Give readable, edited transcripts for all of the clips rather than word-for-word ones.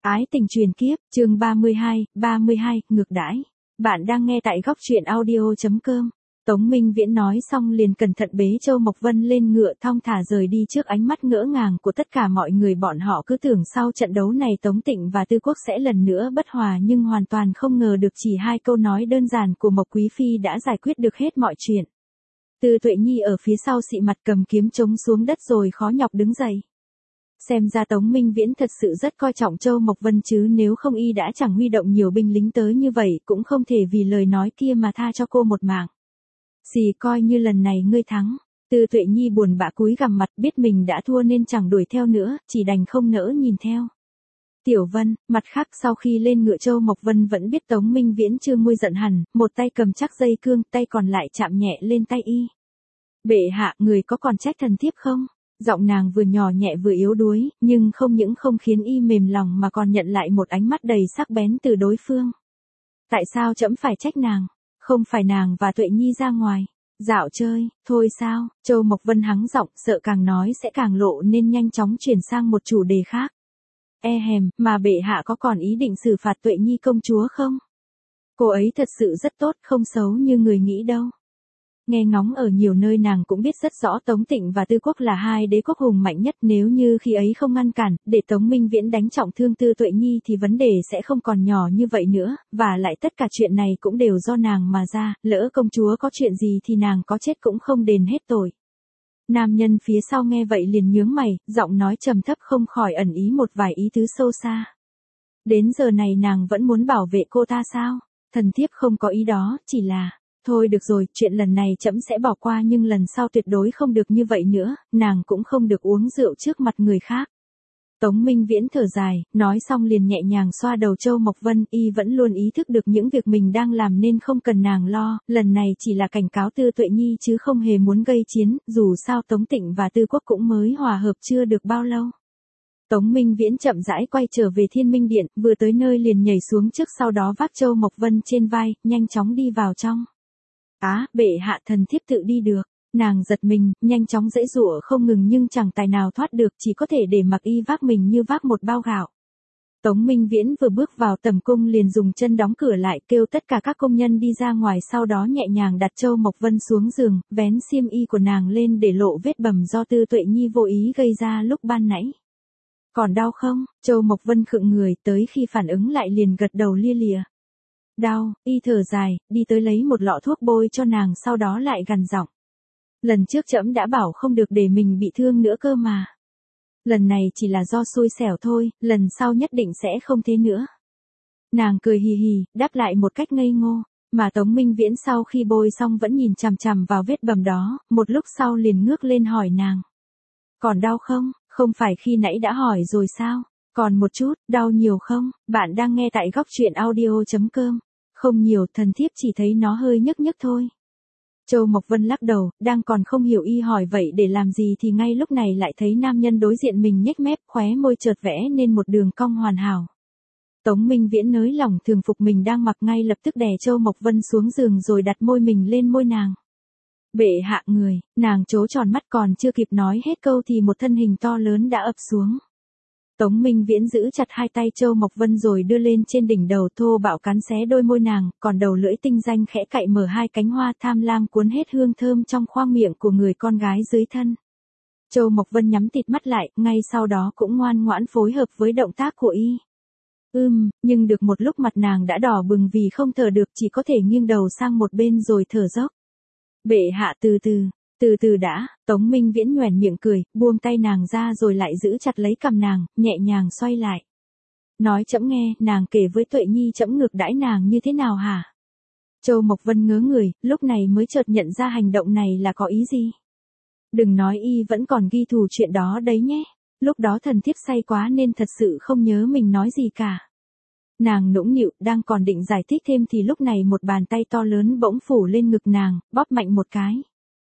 Ái tình truyền kiếp, chương 32, ngược đãi. Bạn đang nghe tại góc truyện audio.com. Tống Minh Viễn nói xong liền cẩn thận bế Châu Mộc Vân lên ngựa thong thả rời đi trước ánh mắt ngỡ ngàng của tất cả mọi người. Bọn họ cứ tưởng sau trận đấu này Tống Tịnh và Tư Quốc sẽ lần nữa bất hòa, nhưng hoàn toàn không ngờ được chỉ hai câu nói đơn giản của Mộc Quý Phi đã giải quyết được hết mọi chuyện. Tư Tuệ Nhi ở phía sau xị mặt cầm kiếm chống xuống đất rồi khó nhọc đứng dậy. Xem ra Tống Minh Viễn thật sự rất coi trọng Châu Mộc Vân chứ, nếu không y đã chẳng huy động nhiều binh lính tới như vậy, cũng không thể vì lời nói kia mà tha cho cô một mạng. Xì, coi như lần này ngươi thắng. Tư Tuệ Nhi buồn bã cúi gằm mặt, biết mình đã thua nên chẳng đuổi theo nữa, chỉ đành không nỡ nhìn theo. Tiểu Vân, mặt khác sau khi lên ngựa Châu Mộc Vân vẫn biết Tống Minh Viễn chưa nguôi giận hẳn, một tay cầm chắc dây cương, tay còn lại chạm nhẹ lên tay y. Bệ hạ, người có còn trách thần thiếp không? Giọng nàng vừa nhỏ nhẹ vừa yếu đuối, nhưng không những không khiến y mềm lòng mà còn nhận lại một ánh mắt đầy sắc bén từ đối phương. Tại sao trẫm phải trách nàng? Không phải nàng và Tuệ Nhi ra ngoài dạo chơi, thôi sao? Châu Mộc Vân hắng giọng, sợ càng nói sẽ càng lộ nên nhanh chóng chuyển sang một chủ đề khác. Mà bệ hạ có còn ý định xử phạt Tuệ Nhi công chúa không? Cô ấy thật sự rất tốt, không xấu như người nghĩ đâu. Nghe ngóng ở nhiều nơi nàng cũng biết rất rõ Tống Tịnh và Tư Quốc là hai đế quốc hùng mạnh nhất, nếu như khi ấy không ngăn cản, để Tống Minh Viễn đánh trọng thương Tư Tuệ Nhi thì vấn đề sẽ không còn nhỏ như vậy nữa, và lại tất cả chuyện này cũng đều do nàng mà ra, lỡ công chúa có chuyện gì thì nàng có chết cũng không đền hết tội. Nam nhân phía sau nghe vậy liền nhướng mày, giọng nói trầm thấp không khỏi ẩn ý một vài ý tứ sâu xa. Đến giờ này nàng vẫn muốn bảo vệ cô ta sao? Thần thiếp không có ý đó, chỉ là... Thôi được rồi, chuyện lần này trẫm sẽ bỏ qua, nhưng lần sau tuyệt đối không được như vậy nữa, nàng cũng không được uống rượu trước mặt người khác. Tống Minh Viễn thở dài, nói xong liền nhẹ nhàng xoa đầu Châu Mộc Vân, y vẫn luôn ý thức được những việc mình đang làm nên không cần nàng lo, lần này chỉ là cảnh cáo Tư Tuệ Nhi chứ không hề muốn gây chiến, dù sao Tống Tịnh và Tư Quốc cũng mới hòa hợp chưa được bao lâu. Tống Minh Viễn chậm rãi quay trở về Thiên Minh Điện, vừa tới nơi liền nhảy xuống trước, sau đó vác Châu Mộc Vân trên vai, nhanh chóng đi vào trong. Bệ hạ, thần thiếp tự đi được. Nàng giật mình, nhanh chóng giãy giụa không ngừng nhưng chẳng tài nào thoát được, chỉ có thể để mặc y vác mình như vác một bao gạo. Tống Minh Viễn vừa bước vào tầm cung liền dùng chân đóng cửa lại, kêu tất cả các công nhân đi ra ngoài, sau đó nhẹ nhàng đặt Châu Mộc Vân xuống giường, vén xiêm y của nàng lên để lộ vết bầm do Tư Tuệ Nhi vô ý gây ra lúc ban nãy. Còn đau không? Châu Mộc Vân khựng người, tới khi phản ứng lại liền gật đầu lia lịa. Đau, y thở dài, đi tới lấy một lọ thuốc bôi cho nàng, sau đó lại gằn giọng. Lần trước trẫm đã bảo không được để mình bị thương nữa cơ mà. Lần này chỉ là do xui xẻo thôi, lần sau nhất định sẽ không thế nữa. Nàng cười hì hì, đáp lại một cách ngây ngô, mà Tống Minh Viễn sau khi bôi xong vẫn nhìn chằm chằm vào vết bầm đó, một lúc sau liền ngước lên hỏi nàng. Còn đau không? Không phải khi nãy đã hỏi rồi sao? Còn một chút, đau nhiều không? Bạn đang nghe tại góc truyện audio.com. Không nhiều, thần thiếp chỉ thấy nó hơi nhức nhức thôi. Châu Mộc Vân lắc đầu, đang còn không hiểu y hỏi vậy để làm gì thì ngay lúc này lại thấy nam nhân đối diện mình nhếch mép, khóe môi chợt vẽ nên một đường cong hoàn hảo. Tống Minh Viễn nới lỏng thường phục mình đang mặc, ngay lập tức đè Châu Mộc Vân xuống giường rồi đặt môi mình lên môi nàng. Bệ hạ người, nàng trố tròn mắt, còn chưa kịp nói hết câu thì một thân hình to lớn đã ập xuống. Tống Minh Viễn giữ chặt hai tay Châu Mộc Vân rồi đưa lên trên đỉnh đầu, thô bạo cắn xé đôi môi nàng, còn đầu lưỡi tinh danh khẽ cạy mở hai cánh hoa, tham lam cuốn hết hương thơm trong khoang miệng của người con gái dưới thân. Châu Mộc Vân nhắm tịt mắt lại, ngay sau đó cũng ngoan ngoãn phối hợp với động tác của y. Nhưng được một lúc mặt nàng đã đỏ bừng vì không thở được, chỉ có thể nghiêng đầu sang một bên rồi thở dốc. Bệ hạ từ từ đã. Tống Minh Viễn nhoẻn miệng cười, buông tay nàng ra rồi lại giữ chặt lấy cằm nàng, nhẹ nhàng xoay lại. Nói trẫm nghe, nàng kể với Tuệ Nhi trẫm ngược đãi nàng như thế nào hả? Châu Mộc Vân ngớ người, lúc này mới chợt nhận ra hành động này là có ý gì. Đừng nói y vẫn còn ghi thù chuyện đó đấy nhé. Lúc đó thần thiếp say quá nên thật sự không nhớ mình nói gì cả. Nàng nũng nịu, đang còn định giải thích thêm thì lúc này một bàn tay to lớn bỗng phủ lên ngực nàng, bóp mạnh một cái.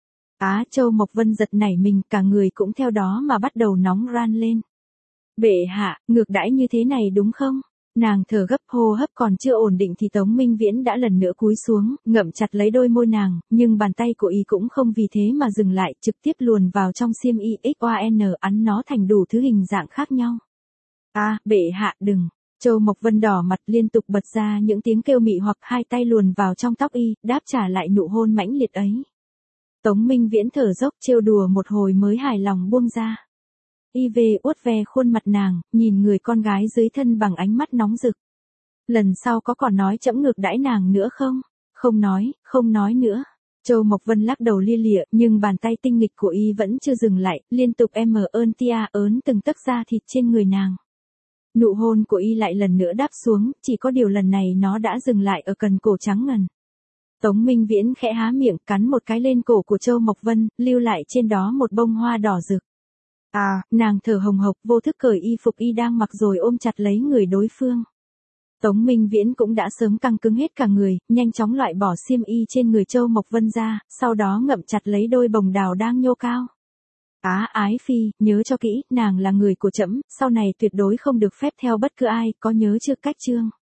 Châu Mộc Vân giật nảy mình, cả người cũng theo đó mà bắt đầu nóng ran lên. Bệ hạ, ngược đãi như thế này đúng không? Nàng thở gấp, hô hấp còn chưa ổn định thì Tống Minh Viễn đã lần nữa cúi xuống, ngậm chặt lấy đôi môi nàng, nhưng bàn tay của y cũng không vì thế mà dừng lại, trực tiếp luồn vào trong xiêm y, ấn nó thành đủ thứ hình dạng khác nhau. Bệ hạ đừng. Châu Mộc Vân đỏ mặt liên tục bật ra những tiếng kêu mị hoặc hai tay luồn vào trong tóc y, đáp trả lại nụ hôn mãnh liệt ấy. Tống Minh Viễn thở dốc trêu đùa một hồi mới hài lòng buông ra. Y về uốt ve khuôn mặt nàng, nhìn người con gái dưới thân bằng ánh mắt nóng rực. Lần sau có còn nói trẫm ngược đãi nàng nữa không? Không nói nữa. Châu Mộc Vân lắc đầu lia lịa, nhưng bàn tay tinh nghịch của y vẫn chưa dừng lại, liên tục ơn tia ớn từng tấc da thịt trên người nàng. Nụ hôn của y lại lần nữa đáp xuống, chỉ có điều lần này nó đã dừng lại ở cần cổ trắng ngần. Tống Minh Viễn khẽ há miệng cắn một cái lên cổ của Châu Mộc Vân, lưu lại trên đó một bông hoa đỏ rực. Nàng thở hồng hộc vô thức cởi y phục y đang mặc rồi ôm chặt lấy người đối phương. Tống Minh Viễn cũng đã sớm căng cứng hết cả người, nhanh chóng loại bỏ xiêm y trên người Châu Mộc Vân ra, sau đó ngậm chặt lấy đôi bồng đào đang nhô cao. Ái phi, nhớ cho kỹ, nàng là người của trẫm, sau này tuyệt đối không được phép theo bất cứ ai, có nhớ chưa? Cách chương